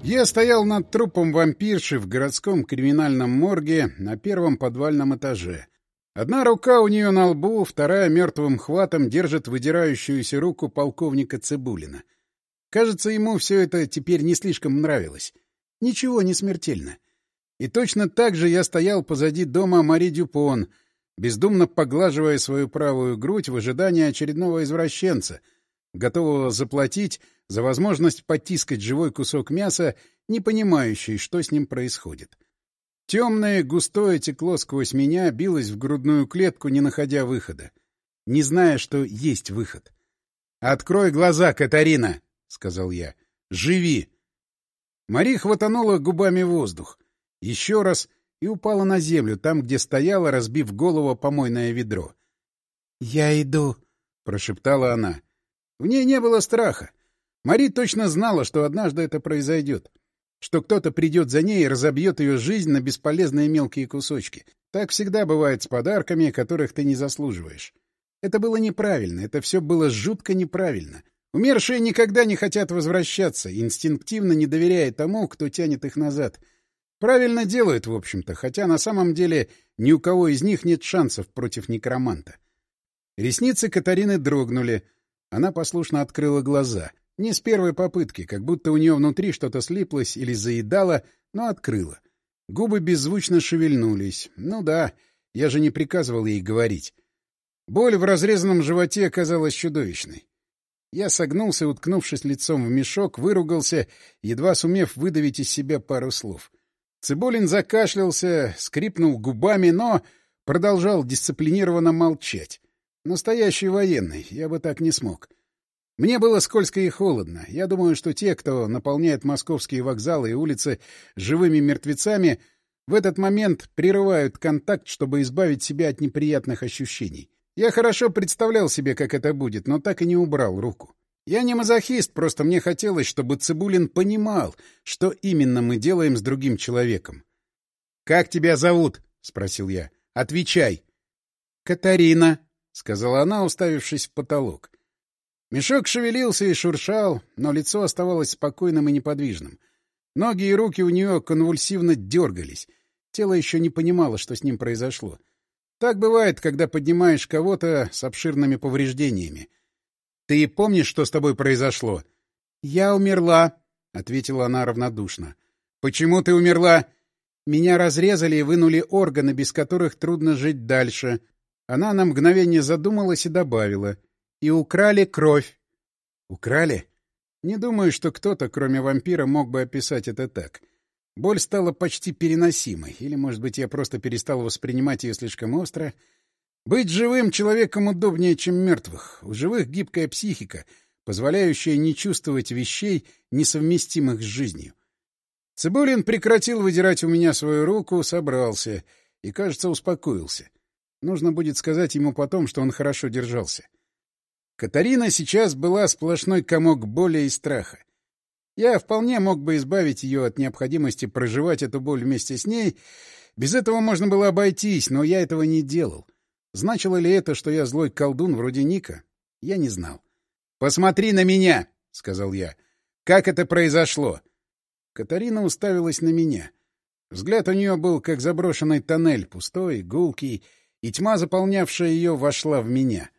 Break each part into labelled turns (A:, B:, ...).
A: Я стоял над трупом вампирши в городском криминальном морге на первом подвальном этаже. Одна рука у нее на лбу, вторая мертвым хватом держит выдирающуюся руку полковника Цыбулина. Кажется, ему все это теперь не слишком нравилось. Ничего не смертельно. И точно так же я стоял позади дома Мари Дюпон, бездумно поглаживая свою правую грудь в ожидании очередного извращенца, готового заплатить за возможность потискать живой кусок мяса, не понимающий, что с ним происходит. Темное, густое текло сквозь меня, билось в грудную клетку, не находя выхода, не зная, что есть выход. «Открой глаза, Катарина!» — сказал я. «Живи!» Мари хватанула губами воздух. Еще раз и упала на землю, там, где стояла, разбив голову о помойное ведро. «Я иду», — прошептала она. В ней не было страха. Мари точно знала, что однажды это произойдет, что кто-то придет за ней и разобьет ее жизнь на бесполезные мелкие кусочки. Так всегда бывает с подарками, которых ты не заслуживаешь. Это было неправильно, это все было жутко неправильно. Умершие никогда не хотят возвращаться, инстинктивно не доверяя тому, кто тянет их назад. Правильно делают, в общем-то, хотя на самом деле ни у кого из них нет шансов против некроманта. Ресницы Катарины дрогнули. Она послушно открыла глаза. Не с первой попытки, как будто у нее внутри что-то слиплось или заедало, но открыла. Губы беззвучно шевельнулись. Ну да, я же не приказывал ей говорить. Боль в разрезанном животе оказалась чудовищной. Я согнулся, уткнувшись лицом в мешок, выругался, едва сумев выдавить из себя пару слов. Цыбулин закашлялся, скрипнул губами, но продолжал дисциплинированно молчать. Настоящий военный, я бы так не смог. Мне было скользко и холодно. Я думаю, что те, кто наполняет московские вокзалы и улицы живыми мертвецами, в этот момент прерывают контакт, чтобы избавить себя от неприятных ощущений. Я хорошо представлял себе, как это будет, но так и не убрал руку. Я не мазохист, просто мне хотелось, чтобы Цыбулин понимал, что именно мы делаем с другим человеком. — Как тебя зовут? — спросил я. — Отвечай. — Катарина, — сказала она, уставившись в потолок. Мешок шевелился и шуршал, но лицо оставалось спокойным и неподвижным. Ноги и руки у нее конвульсивно дергались. Тело еще не понимало, что с ним произошло. Так бывает, когда поднимаешь кого-то с обширными повреждениями. «Ты помнишь, что с тобой произошло?» «Я умерла», — ответила она равнодушно. «Почему ты умерла?» «Меня разрезали и вынули органы, без которых трудно жить дальше». Она на мгновение задумалась и добавила. «И украли кровь». «Украли?» Не думаю, что кто-то, кроме вампира, мог бы описать это так. Боль стала почти переносимой. Или, может быть, я просто перестал воспринимать ее слишком остро. Быть живым человеком удобнее, чем мертвых. У живых гибкая психика, позволяющая не чувствовать вещей, несовместимых с жизнью. Цыбулин прекратил выдирать у меня свою руку, собрался и, кажется, успокоился. Нужно будет сказать ему потом, что он хорошо держался. Катарина сейчас была сплошной комок боли и страха. Я вполне мог бы избавить ее от необходимости проживать эту боль вместе с ней. Без этого можно было обойтись, но я этого не делал. Значило ли это, что я злой колдун вроде Ника? Я не знал. «Посмотри на меня!» — сказал я. «Как это произошло?» Катарина уставилась на меня. Взгляд у нее был как заброшенный тоннель, пустой, гулкий, и тьма, заполнявшая ее, вошла в меня.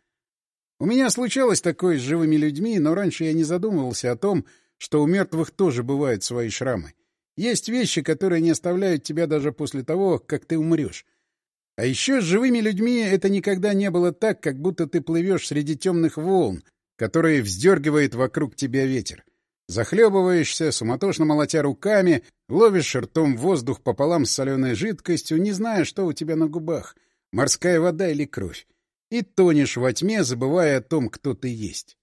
A: У меня случалось такое с живыми людьми, но раньше я не задумывался о том, что у мертвых тоже бывают свои шрамы. Есть вещи, которые не оставляют тебя даже после того, как ты умрешь. А еще с живыми людьми это никогда не было так, как будто ты плывешь среди темных волн, которые вздергивает вокруг тебя ветер. Захлебываешься, суматошно молотя руками, ловишь ртом воздух пополам с соленой жидкостью, не зная, что у тебя на губах — морская вода или кровь. И тонешь во тьме, забывая о том, кто ты есть.